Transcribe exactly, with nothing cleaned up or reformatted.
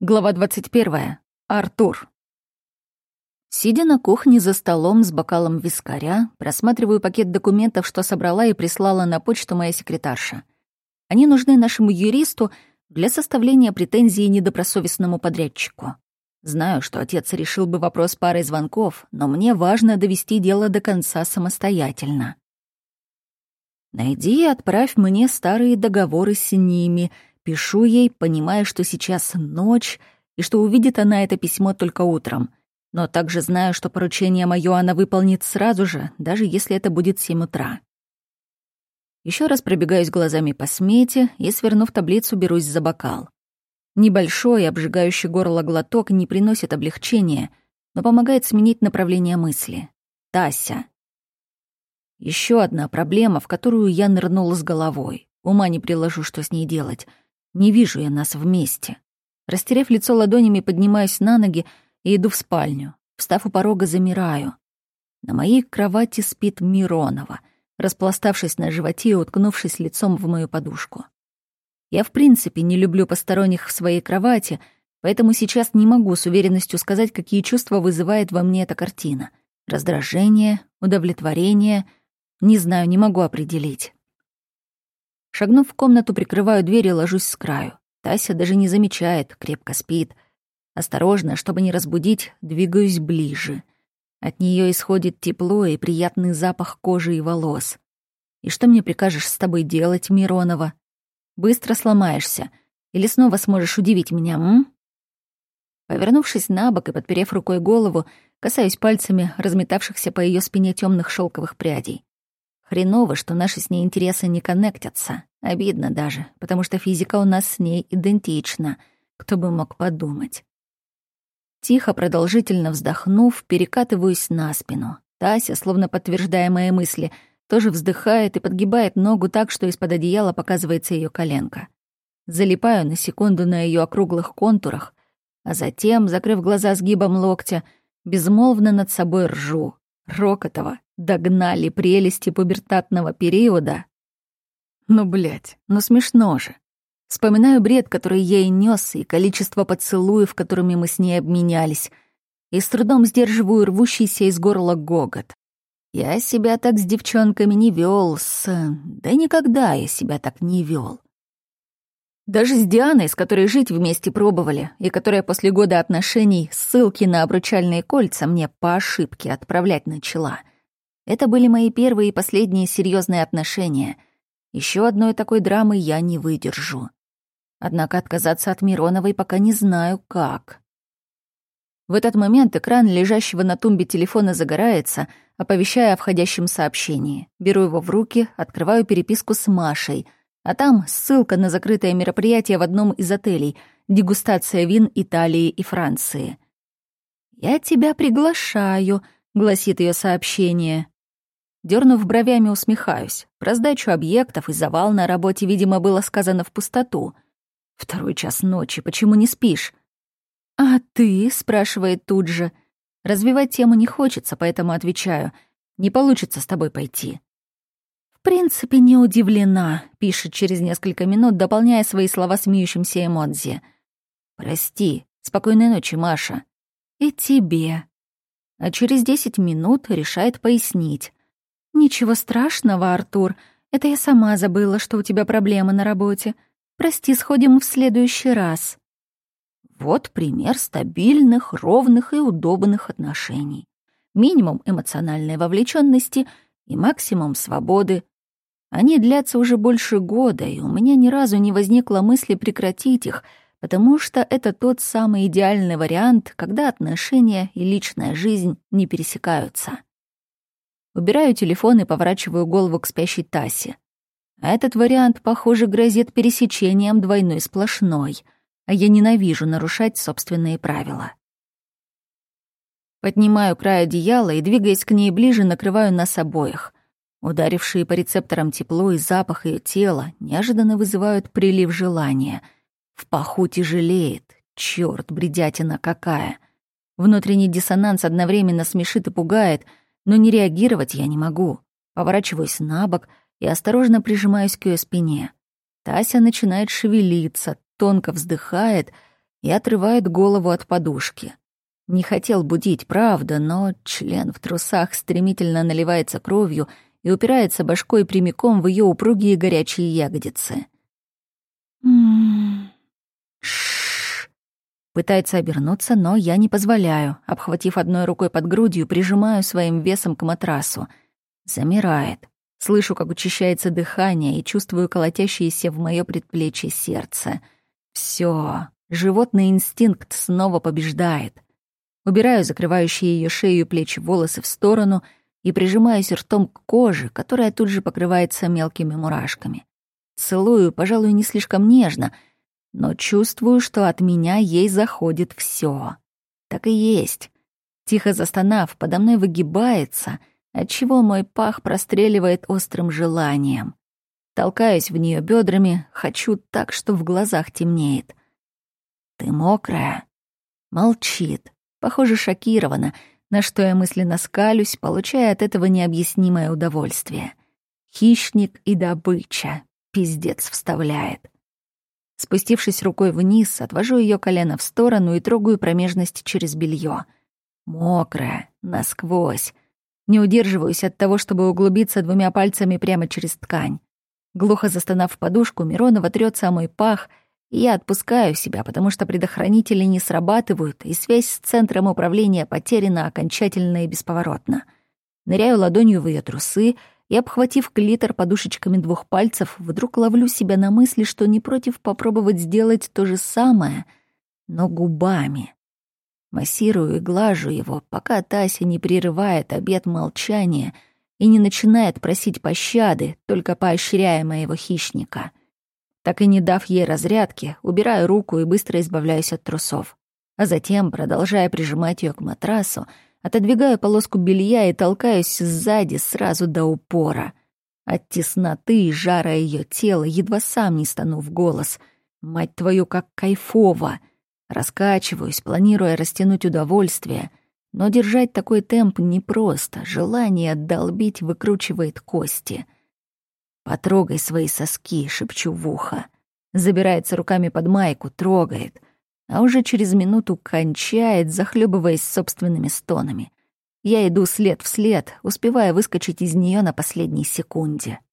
Глава двадцать первая. Артур. Сидя на кухне за столом с бокалом вискаря, просматриваю пакет документов, что собрала и прислала на почту моя секретарша. Они нужны нашему юристу для составления претензий недобросовестному подрядчику. Знаю, что отец решил бы вопрос парой звонков, но мне важно довести дело до конца самостоятельно. Найди и отправь мне старые договоры с ними. Пишу ей, понимая, что сейчас ночь, и что увидит она это письмо только утром. Но также знаю, что поручение моё она выполнит сразу же, даже если это будет семь утра. Еще раз пробегаюсь глазами по смете и, свернув таблицу, берусь за бокал. Небольшой, обжигающий горло глоток не приносит облегчения, но помогает сменить направление мысли. Тася. Еще одна проблема, в которую я нырнула с головой. Ума не приложу, что с ней делать. Не вижу я нас вместе. Растерев лицо ладонями, поднимаюсь на ноги и иду в спальню. Встав у порога, замираю. На моей кровати спит Миронова, распластавшись на животе и уткнувшись лицом в мою подушку. Я в принципе не люблю посторонних в своей кровати, поэтому сейчас не могу с уверенностью сказать, какие чувства вызывает во мне эта картина. Раздражение, удовлетворение. Не знаю, не могу определить. Шагнув в комнату, прикрываю дверь и ложусь с краю. Тася даже не замечает, крепко спит. Осторожно, чтобы не разбудить, двигаюсь ближе. От нее исходит тепло и приятный запах кожи и волос. И что мне прикажешь с тобой делать, Миронова? Быстро сломаешься. Или снова сможешь удивить меня, м? Повернувшись на бок и подперев рукой голову, касаюсь пальцами разметавшихся по ее спине темных шелковых прядей. Хреново, что наши с ней интересы не коннектятся. Обидно даже, потому что физика у нас с ней идентична. Кто бы мог подумать. Тихо, продолжительно вздохнув, перекатываюсь на спину. Тася, словно подтверждая мои мысли, тоже вздыхает и подгибает ногу так, что из-под одеяла показывается ее коленка. Залипаю на секунду на ее округлых контурах, а затем, закрыв глаза сгибом локтя, безмолвно над собой ржу. Рокотова догнали прелести пубертатного периода. Ну, блядь, ну смешно же. Вспоминаю бред, который я и нёс, и количество поцелуев, которыми мы с ней обменялись, и с трудом сдерживаю рвущийся из горла гогот. Я себя так с девчонками не вёл, с... Да никогда я себя так не вёл. Даже с Дианой, с которой жить вместе пробовали, и которая после года отношений ссылки на обручальные кольца мне по ошибке отправлять начала. Это были мои первые и последние серьезные отношения. Еще одной такой драмы я не выдержу. Однако отказаться от Мироновой пока не знаю как. В этот момент экран лежащего на тумбе телефона загорается, оповещая о входящем сообщении. Беру его в руки, открываю переписку с Машей, а там ссылка на закрытое мероприятие в одном из отелей — дегустация вин Италии и Франции. «Я тебя приглашаю», — гласит ее сообщение. Дёрнув бровями, усмехаюсь. Про сдачу объектов и завал на работе, видимо, было сказано в пустоту. Второй час ночи, почему не спишь? «А ты?» — спрашивает тут же. Развивать тему не хочется, поэтому отвечаю. «Не получится с тобой пойти». «В принципе, не удивлена», — пишет через несколько минут, дополняя свои слова смеющимся эмодзи. «Прости. Спокойной ночи, Маша». «И тебе». А через десять минут решает пояснить. «Ничего страшного, Артур. Это я сама забыла, что у тебя проблемы на работе. Прости, сходим в следующий раз». Вот пример стабильных, ровных и удобных отношений. Минимум эмоциональной вовлеченности и максимум свободы. Они длятся уже больше года, и у меня ни разу не возникло мысли прекратить их, потому что это тот самый идеальный вариант, когда отношения и личная жизнь не пересекаются. Убираю телефон и поворачиваю голову к спящей Тасе. А этот вариант, похоже, грозит пересечением двойной сплошной, а я ненавижу нарушать собственные правила. Поднимаю край одеяла и, двигаясь к ней ближе, накрываю нас обоих. Ударившие по рецепторам тепло и запах ее тела неожиданно вызывают прилив желания. В паху тяжелеет. Чёрт, бредятина какая. Внутренний диссонанс одновременно смешит и пугает, но не реагировать я не могу. Поворачиваюсь на бок и осторожно прижимаюсь к ее спине. Тася начинает шевелиться, тонко вздыхает, и отрывает голову от подушки. Не хотел будить, правда, но член в трусах стремительно наливается кровью и упирается башкой прямиком в ее упругие горячие ягодицы. «М-м-м. Ш-ш-ш». Пытается обернуться, но я не позволяю. Обхватив одной рукой под грудью, прижимаю своим весом к матрасу. Замирает. Слышу, как учащается дыхание, и чувствую колотящееся в моё предплечье сердце. Всё. Животный инстинкт снова побеждает. Убираю закрывающие её шею и плечи волосы в сторону и прижимаюсь ртом к коже, которая тут же покрывается мелкими мурашками. Целую, пожалуй, не слишком нежно, но чувствую, что от меня ей заходит всё. Так и есть. Тихо застонав, подо мной выгибается, отчего мой пах простреливает острым желанием. Толкаюсь в неё бёдрами, хочу так, что в глазах темнеет. «Ты мокрая?» Молчит, похоже, шокирована, на что я мысленно скалюсь, получая от этого необъяснимое удовольствие. Хищник и добыча. Пиздец вставляет. Спустившись рукой вниз, отвожу её колено в сторону и трогаю промежность через бельё. Мокрая, насквозь. Не удерживаюсь от того, чтобы углубиться двумя пальцами прямо через ткань. Глухо застонав в подушку, Миронова трётся о мой пах, и я отпускаю себя, потому что предохранители не срабатывают, и связь с центром управления потеряна окончательно и бесповоротно. Ныряю ладонью в её трусы и, обхватив клитор подушечками двух пальцев, вдруг ловлю себя на мысли, что не против попробовать сделать то же самое, но губами. Массирую и глажу его, пока Тася не прерывает обет молчания и не начинает просить пощады, только поощряя моего хищника. Так и не дав ей разрядки, убираю руку и быстро избавляюсь от трусов. А затем, продолжая прижимать ее к матрасу, отодвигаю полоску белья и толкаюсь сзади сразу до упора. От тесноты и жара ее тела едва сам не стану в голос. Мать твою, как кайфово! Раскачиваюсь, планируя растянуть удовольствие, но держать такой темп непросто, желание отдолбить выкручивает кости. «Потрогай свои соски», — шепчу в ухо. Забирается руками под майку, трогает, а уже через минуту кончает, захлебываясь собственными стонами. Я иду след в след, успевая выскочить из нее на последней секунде.